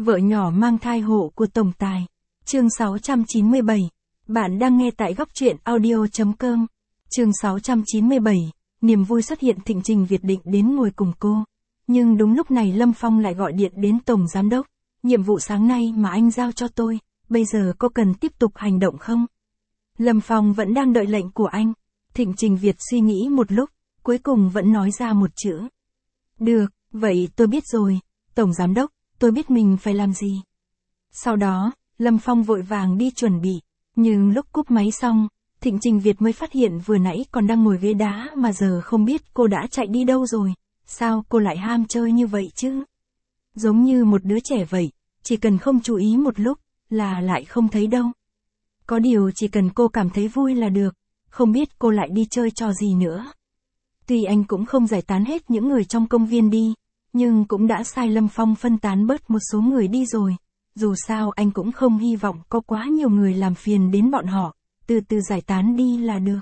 Vợ nhỏ mang thai hộ của tổng tài. Chương 697. Bạn đang nghe tại góc truyện audio.com. Chương 697. Niềm vui xuất hiện. Thịnh Trình Việt định đến ngồi cùng cô. Nhưng đúng lúc này Lâm Phong lại gọi điện đến tổng giám đốc. Nhiệm vụ sáng nay mà anh giao cho tôi, bây giờ cô cần tiếp tục hành động không? Lâm Phong vẫn đang đợi lệnh của anh. Thịnh Trình Việt suy nghĩ một lúc, cuối cùng vẫn nói ra một chữ. Được, vậy tôi biết rồi, tổng giám đốc, tôi biết mình phải làm gì. Sau đó, Lâm Phong vội vàng đi chuẩn bị, nhưng lúc cúp máy xong, Thịnh Trình Việt mới phát hiện vừa nãy còn đang ngồi ghế đá mà giờ không biết cô đã chạy đi đâu rồi, sao cô lại ham chơi như vậy chứ? Giống như một đứa trẻ vậy, chỉ cần không chú ý một lúc, là lại không thấy đâu. Có điều chỉ cần cô cảm thấy vui là được, không biết cô lại đi chơi trò gì nữa. Tuy anh cũng không giải tán hết những người trong công viên đi, nhưng cũng đã sai Lâm Phong phân tán bớt một số người đi rồi. Dù sao anh cũng không hy vọng có quá nhiều người làm phiền đến bọn họ, từ từ giải tán đi là được.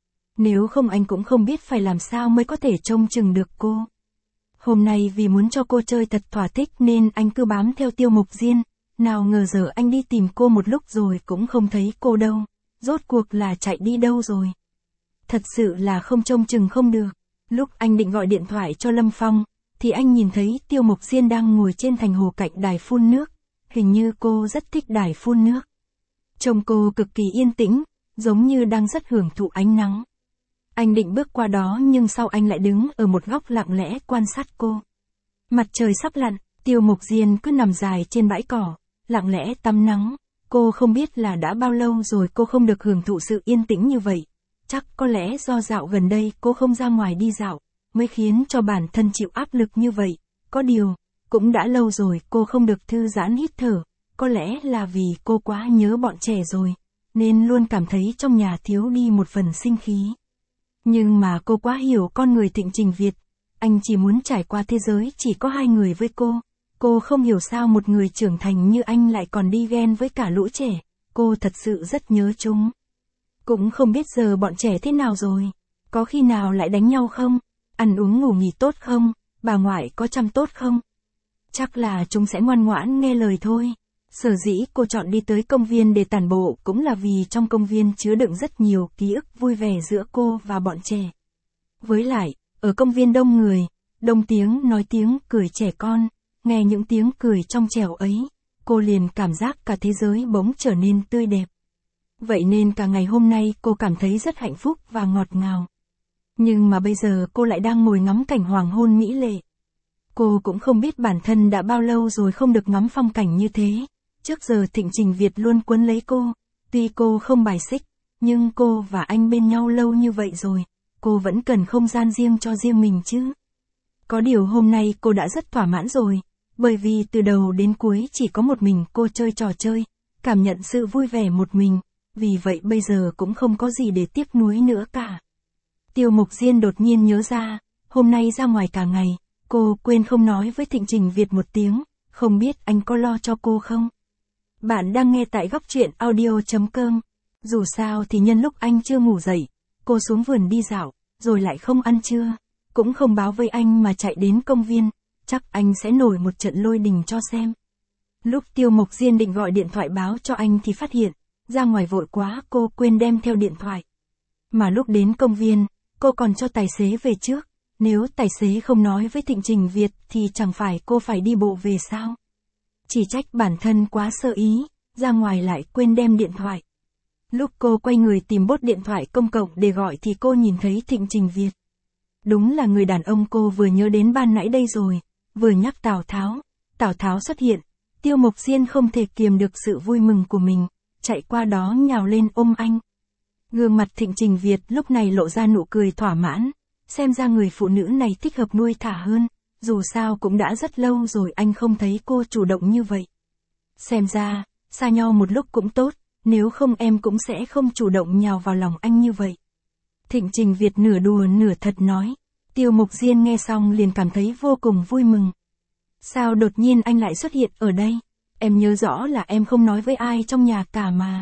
Nếu không anh cũng không biết phải làm sao mới có thể trông chừng được cô. Hôm nay vì muốn cho cô chơi thật thỏa thích nên anh cứ bám theo Tiêu Mục Diên, nào ngờ giờ anh đi tìm cô một lúc rồi cũng không thấy cô đâu, rốt cuộc là chạy đi đâu rồi. Thật sự là không trông chừng không được. Lúc anh định gọi điện thoại cho Lâm Phong, thì anh nhìn thấy Tiêu Mục Diên đang ngồi trên thành hồ cạnh đài phun nước, hình như cô rất thích đài phun nước. Trông cô cực kỳ yên tĩnh, giống như đang rất hưởng thụ ánh nắng. Anh định bước qua đó nhưng sau anh lại đứng ở một góc lặng lẽ quan sát cô. Mặt trời sắp lặn, Tiêu Mục Diên cứ nằm dài trên bãi cỏ, lặng lẽ tắm nắng. Cô không biết là đã bao lâu rồi cô không được hưởng thụ sự yên tĩnh như vậy. Chắc có lẽ do dạo gần đây cô không ra ngoài đi dạo, mới khiến cho bản thân chịu áp lực như vậy. Có điều, cũng đã lâu rồi cô không được thư giãn hít thở, có lẽ là vì cô quá nhớ bọn trẻ rồi, nên luôn cảm thấy trong nhà thiếu đi một phần sinh khí. Nhưng mà cô quá hiểu con người Thịnh Trình Việt, anh chỉ muốn trải qua thế giới chỉ có hai người với cô không hiểu sao một người trưởng thành như anh lại còn đi ghen với cả lũ trẻ, cô thật sự rất nhớ chúng. Cũng không biết giờ bọn trẻ thế nào rồi, có khi nào lại đánh nhau không, ăn uống ngủ nghỉ tốt không, bà ngoại có chăm tốt không? Chắc là chúng sẽ ngoan ngoãn nghe lời thôi. Sở dĩ cô chọn đi tới công viên để tản bộ cũng là vì trong công viên chứa đựng rất nhiều ký ức vui vẻ giữa cô và bọn trẻ. Với lại, ở công viên đông người, đông tiếng nói tiếng cười trẻ con, nghe những tiếng cười trong trẻo ấy, cô liền cảm giác cả thế giới bỗng trở nên tươi đẹp. Vậy nên cả ngày hôm nay cô cảm thấy rất hạnh phúc và ngọt ngào. Nhưng mà bây giờ cô lại đang ngồi ngắm cảnh hoàng hôn mỹ lệ. Cô cũng không biết bản thân đã bao lâu rồi không được ngắm phong cảnh như thế. Trước giờ Thịnh Trình Việt luôn quấn lấy cô, tuy cô không bài xích, nhưng cô và anh bên nhau lâu như vậy rồi, cô vẫn cần không gian riêng cho riêng mình chứ. Có điều hôm nay cô đã rất thỏa mãn rồi, bởi vì từ đầu đến cuối chỉ có một mình cô chơi trò chơi, cảm nhận sự vui vẻ một mình, vì vậy bây giờ cũng không có gì để tiếc nuối nữa cả. Tiêu Mục Diên đột nhiên nhớ ra, hôm nay ra ngoài cả ngày, cô quên không nói với Thịnh Trình Việt một tiếng, không biết anh có lo cho cô không? Bạn đang nghe tại góc truyện audio.com. Dù sao thì nhân lúc anh chưa ngủ dậy, cô xuống vườn đi dạo, rồi lại không ăn trưa, cũng không báo với anh mà chạy đến công viên, chắc anh sẽ nổi một trận lôi đình cho xem. Lúc Tiêu Mục Diên định gọi điện thoại báo cho anh thì phát hiện, ra ngoài vội quá cô quên đem theo điện thoại. Mà lúc đến công viên, cô còn cho tài xế về trước, nếu tài xế không nói với Thịnh Trình Việt thì chẳng phải cô phải đi bộ về sao? Chỉ trách bản thân quá sơ ý, ra ngoài lại quên đem điện thoại. Lúc cô quay người tìm bốt điện thoại công cộng để gọi thì cô nhìn thấy Thịnh Trình Việt. Đúng là người đàn ông cô vừa nhớ đến ban nãy đây rồi, vừa nhắc Tào Tháo xuất hiện, Tiêu Mục Diên không thể kiềm được sự vui mừng của mình, chạy qua đó nhào lên ôm anh. Gương mặt Thịnh Trình Việt lúc này lộ ra nụ cười thỏa mãn, xem ra người phụ nữ này thích hợp nuôi thả hơn. Dù sao cũng đã rất lâu rồi anh không thấy cô chủ động như vậy. Xem ra, xa nhau một lúc cũng tốt, nếu không em cũng sẽ không chủ động nhào vào lòng anh như vậy. Thịnh Trình Việt nửa đùa nửa thật nói. Tiêu Mục Diên nghe xong liền cảm thấy vô cùng vui mừng. Sao đột nhiên anh lại xuất hiện ở đây? Em nhớ rõ là em không nói với ai trong nhà cả mà.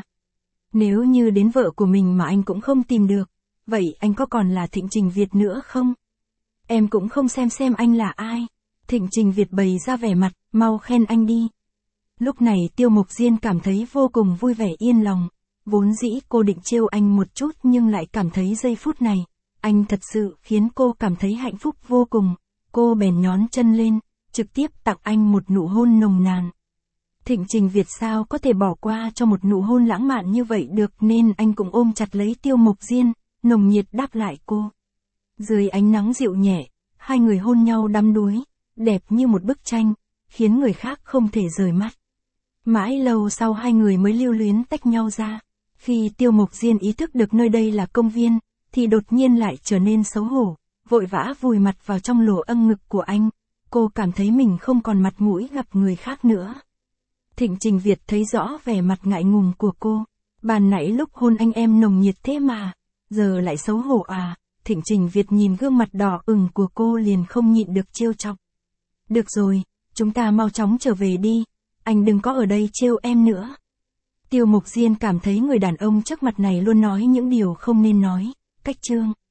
Nếu như đến vợ của mình mà anh cũng không tìm được, vậy anh có còn là Thịnh Trình Việt nữa không? Em cũng không xem anh là ai. Thịnh Trình Việt bày ra vẻ mặt, mau khen anh đi. Lúc này Tiêu Mộc Diên cảm thấy vô cùng vui vẻ yên lòng. Vốn dĩ cô định trêu anh một chút nhưng lại cảm thấy giây phút này, anh thật sự khiến cô cảm thấy hạnh phúc vô cùng. Cô bèn nhón chân lên, trực tiếp tặng anh một nụ hôn nồng nàn. Thịnh Trình Việt sao có thể bỏ qua cho một nụ hôn lãng mạn như vậy được, nên anh cũng ôm chặt lấy Tiêu Mộc Diên, nồng nhiệt đáp lại cô. Dưới ánh nắng dịu nhẹ, hai người hôn nhau đắm đuối, đẹp như một bức tranh, khiến người khác không thể rời mắt. Mãi lâu sau hai người mới lưu luyến tách nhau ra. Khi Tiêu Mộc Diên ý thức được nơi đây là công viên, thì đột nhiên lại trở nên xấu hổ, vội vã vùi mặt vào trong lỗ âng ngực của anh. Cô cảm thấy mình không còn mặt mũi gặp người khác nữa. Thịnh Trình Việt thấy rõ vẻ mặt ngại ngùng của cô. Ban nãy lúc hôn anh em nồng nhiệt thế mà, giờ lại xấu hổ à? Thịnh Trình Việt nhìn gương mặt đỏ ửng của cô liền không nhịn được trêu chọc. Được rồi, chúng ta mau chóng trở về đi, anh đừng có ở đây trêu em nữa. Tiêu Mộc Diên cảm thấy người đàn ông trước mặt này luôn nói những điều không nên nói. Cách chương